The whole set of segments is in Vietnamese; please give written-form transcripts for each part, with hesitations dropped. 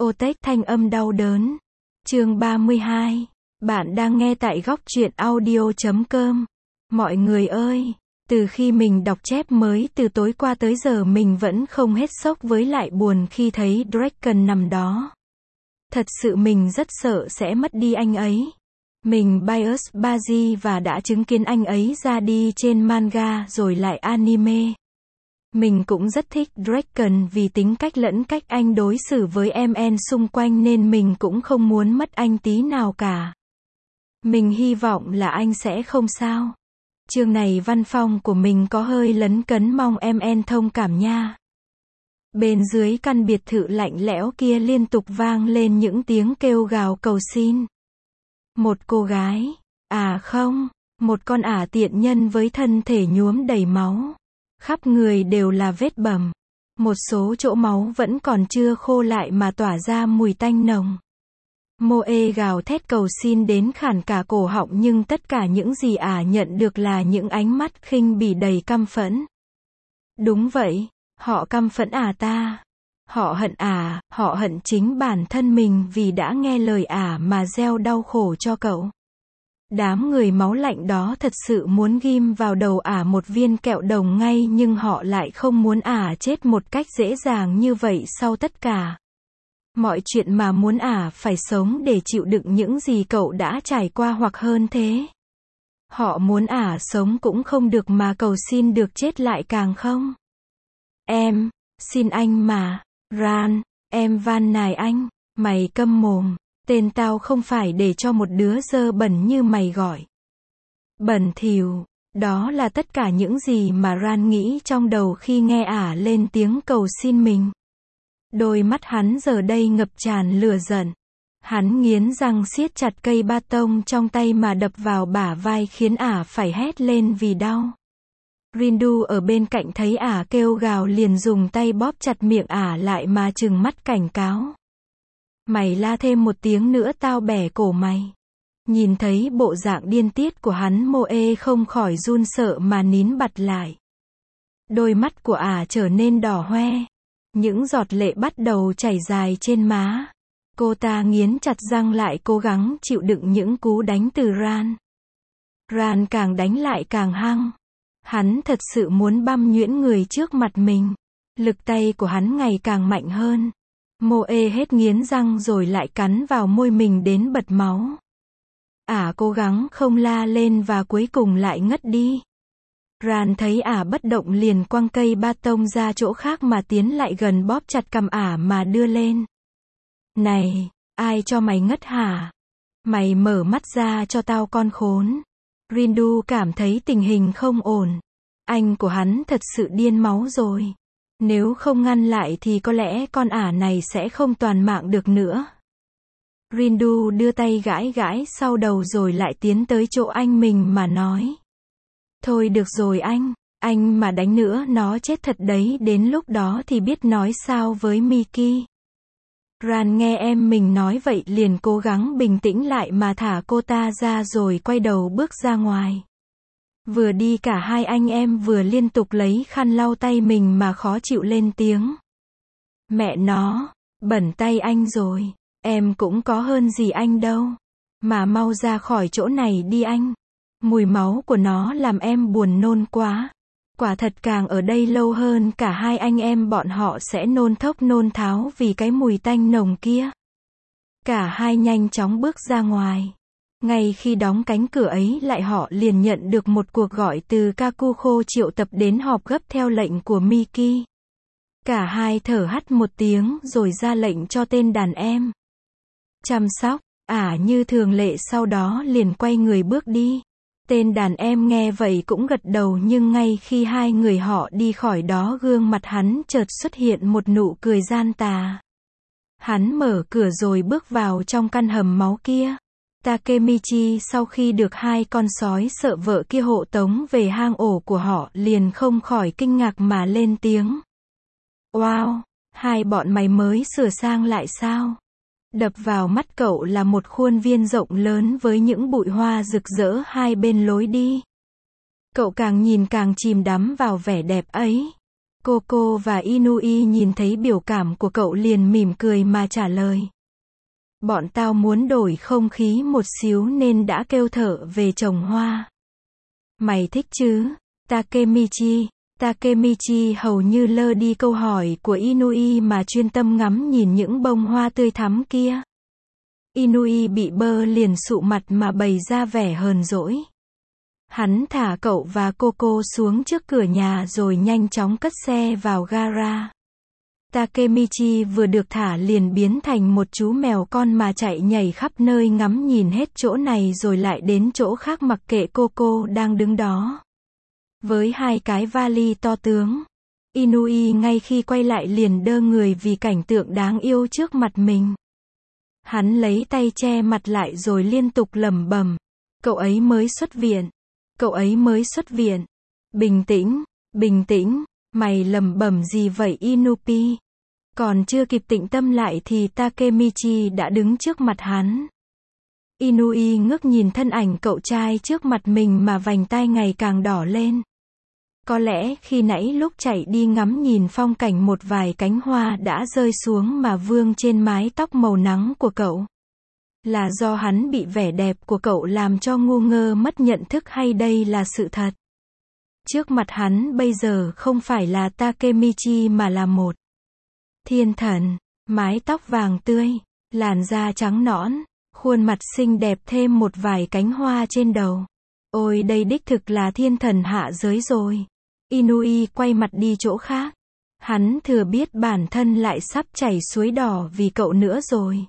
Tech thanh âm đau đớn. Chương 32. Bạn đang nghe tại góc truyện audio.com. Mọi người ơi, từ khi mình đọc chép mới từ tối qua tới giờ mình vẫn không hết sốc với lại buồn khi thấy Draken nằm đó. Thật sự mình rất sợ sẽ mất đi anh ấy. Mình bias Baji và đã chứng kiến anh ấy ra đi trên manga rồi lại anime. Mình cũng rất thích Draken vì tính cách lẫn cách anh đối xử với MN xung quanh nên mình cũng không muốn mất anh tí nào cả. Mình hy vọng là anh sẽ không sao. Chương này văn phòng của mình có hơi lấn cấn, mong MN thông cảm nha. Bên dưới căn biệt thự lạnh lẽo kia liên tục vang lên những tiếng kêu gào cầu xin. Một cô gái, không, một con ả tiện nhân với thân thể nhuốm đầy máu. Khắp người đều là vết bầm. Một số chỗ máu vẫn còn chưa khô lại mà tỏa ra mùi tanh nồng. Moe gào thét cầu xin đến khản cả cổ họng, nhưng tất cả những gì ả nhận được là những ánh mắt khinh bỉ đầy căm phẫn. Đúng vậy, họ căm phẫn ta. Họ hận chính bản thân mình vì đã nghe lời mà gieo đau khổ cho cậu. Đám người máu lạnh đó thật sự muốn ghim vào đầu một viên kẹo đồng ngay, nhưng họ lại không muốn chết một cách dễ dàng như vậy sau tất cả mọi chuyện, mà muốn phải sống để chịu đựng những gì cậu đã trải qua hoặc hơn thế. Họ muốn sống cũng không được mà cầu xin được chết lại càng không. Em, xin anh mà, Ran, em van nài anh, mày câm mồm. Tên tao không phải để cho một đứa dơ bẩn như mày gọi. Bẩn thỉu, đó là tất cả những gì mà Ran nghĩ trong đầu khi nghe lên tiếng cầu xin mình. Đôi mắt hắn giờ đây ngập tràn lửa giận. Hắn nghiến răng siết chặt cây ba tông trong tay mà đập vào bả vai khiến phải hét lên vì đau. Rindu ở bên cạnh thấy kêu gào liền dùng tay bóp chặt miệng lại mà trừng mắt cảnh cáo. Mày la thêm một tiếng nữa tao bẻ cổ mày. Nhìn thấy bộ dạng điên tiết của hắn, Moe không khỏi run sợ mà nín bặt lại. Đôi mắt của trở nên đỏ hoe. Những giọt lệ bắt đầu chảy dài trên má. Cô ta nghiến chặt răng lại cố gắng chịu đựng những cú đánh từ Ran. Ran càng đánh lại càng hăng. Hắn thật sự muốn băm nhuyễn người trước mặt mình. Lực tay của hắn ngày càng mạnh hơn. Moe hết nghiến răng rồi lại cắn vào môi mình đến bật máu. Cố gắng không la lên và cuối cùng lại ngất đi. Ran thấy bất động liền quăng cây ba tông ra chỗ khác mà tiến lại gần bóp chặt cằm mà đưa lên. Này, ai cho mày ngất hả? Mày mở mắt ra cho tao con khốn. Rindu cảm thấy tình hình không ổn. Anh của hắn thật sự điên máu rồi. Nếu không ngăn lại thì có lẽ con này sẽ không toàn mạng được nữa. Rindu đưa tay gãi gãi sau đầu rồi lại tiến tới chỗ anh mình mà nói. Thôi được rồi anh mà đánh nữa nó chết thật đấy, đến lúc đó thì biết nói sao với Miki. Ran nghe em mình nói vậy liền cố gắng bình tĩnh lại mà thả cô ta ra rồi quay đầu bước ra ngoài. Vừa đi cả hai anh em vừa liên tục lấy khăn lau tay mình mà khó chịu lên tiếng. Mẹ nó, bẩn tay anh rồi, em cũng có hơn gì anh đâu. Mà mau ra khỏi chỗ này đi anh. Mùi máu của nó làm em buồn nôn quá. Quả thật càng ở đây lâu hơn cả hai anh em bọn họ sẽ nôn thốc nôn tháo vì cái mùi tanh nồng kia. Cả hai nhanh chóng bước ra ngoài. Ngay khi đóng cánh cửa ấy lại họ liền nhận được một cuộc gọi từ Kakuko triệu tập đến họp gấp theo lệnh của Miki. Cả hai thở hắt một tiếng rồi ra lệnh cho tên đàn em chăm sóc, như thường lệ sau đó liền quay người bước đi. Tên đàn em nghe vậy cũng gật đầu, nhưng ngay khi hai người họ đi khỏi đó gương mặt hắn chợt xuất hiện một nụ cười gian tà. Hắn mở cửa rồi bước vào trong căn hầm máu kia. Takemichi sau khi được hai con sói sợ vợ kia hộ tống về hang ổ của họ liền không khỏi kinh ngạc mà lên tiếng. Wow, hai bọn mày mới sửa sang lại sao? Đập vào mắt cậu là một khuôn viên rộng lớn với những bụi hoa rực rỡ hai bên lối đi. Cậu càng nhìn càng chìm đắm vào vẻ đẹp ấy. Coco và Inui nhìn thấy biểu cảm của cậu liền mỉm cười mà trả lời. Bọn tao muốn đổi không khí một xíu nên đã kêu thợ về trồng hoa. Mày thích chứ, Takemichi? Takemichi hầu như lơ đi câu hỏi của Inui mà chuyên tâm ngắm nhìn những bông hoa tươi thắm kia. Inui bị bơ liền sụ mặt mà bày ra vẻ hờn dỗi. Hắn thả cậu và Coco xuống trước cửa nhà rồi nhanh chóng cất xe vào gara. Takemichi vừa được thả liền biến thành một chú mèo con mà chạy nhảy khắp nơi ngắm nhìn hết chỗ này rồi lại đến chỗ khác mặc kệ Coco đang đứng đó. Với hai cái vali to tướng, Inui ngay khi quay lại liền đơ người vì cảnh tượng đáng yêu trước mặt mình. Hắn lấy tay che mặt lại rồi liên tục lẩm bẩm. Cậu ấy mới xuất viện. Cậu ấy mới xuất viện. Bình tĩnh, bình tĩnh, mày lẩm bẩm gì vậy Inupi? Còn chưa kịp tĩnh tâm lại thì Takemichi đã đứng trước mặt hắn. Inui ngước nhìn thân ảnh cậu trai trước mặt mình mà vành tai ngày càng đỏ lên. Có lẽ khi nãy lúc chạy đi ngắm nhìn phong cảnh một vài cánh hoa đã rơi xuống mà vương trên mái tóc màu nắng của cậu. Là do hắn bị vẻ đẹp của cậu làm cho ngu ngơ mất nhận thức hay đây là sự thật? Trước mặt hắn bây giờ không phải là Takemichi mà là một thiên thần, mái tóc vàng tươi, làn da trắng nõn, khuôn mặt xinh đẹp thêm một vài cánh hoa trên đầu. Ôi đây đích thực là thiên thần hạ giới rồi. Inui quay mặt đi chỗ khác. Hắn thừa biết bản thân lại sắp chảy suối đỏ vì cậu nữa rồi.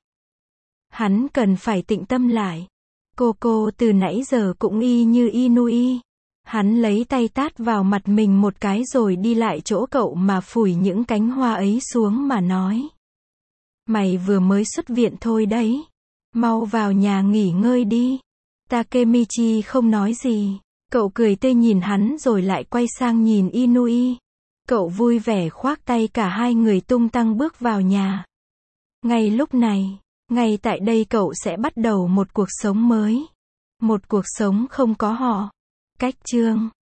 Hắn cần phải tĩnh tâm lại. Coco từ nãy giờ cũng y như Inui. Hắn lấy tay tát vào mặt mình một cái rồi đi lại chỗ cậu mà phủi những cánh hoa ấy xuống mà nói. Mày vừa mới xuất viện thôi đấy. Mau vào nhà nghỉ ngơi đi. Takemichi không nói gì. Cậu cười tươi nhìn hắn rồi lại quay sang nhìn Inui. Cậu vui vẻ khoác tay cả hai người tung tăng bước vào nhà. Ngay lúc này, ngay tại đây cậu sẽ bắt đầu một cuộc sống mới. Một cuộc sống không có họ. Cách chương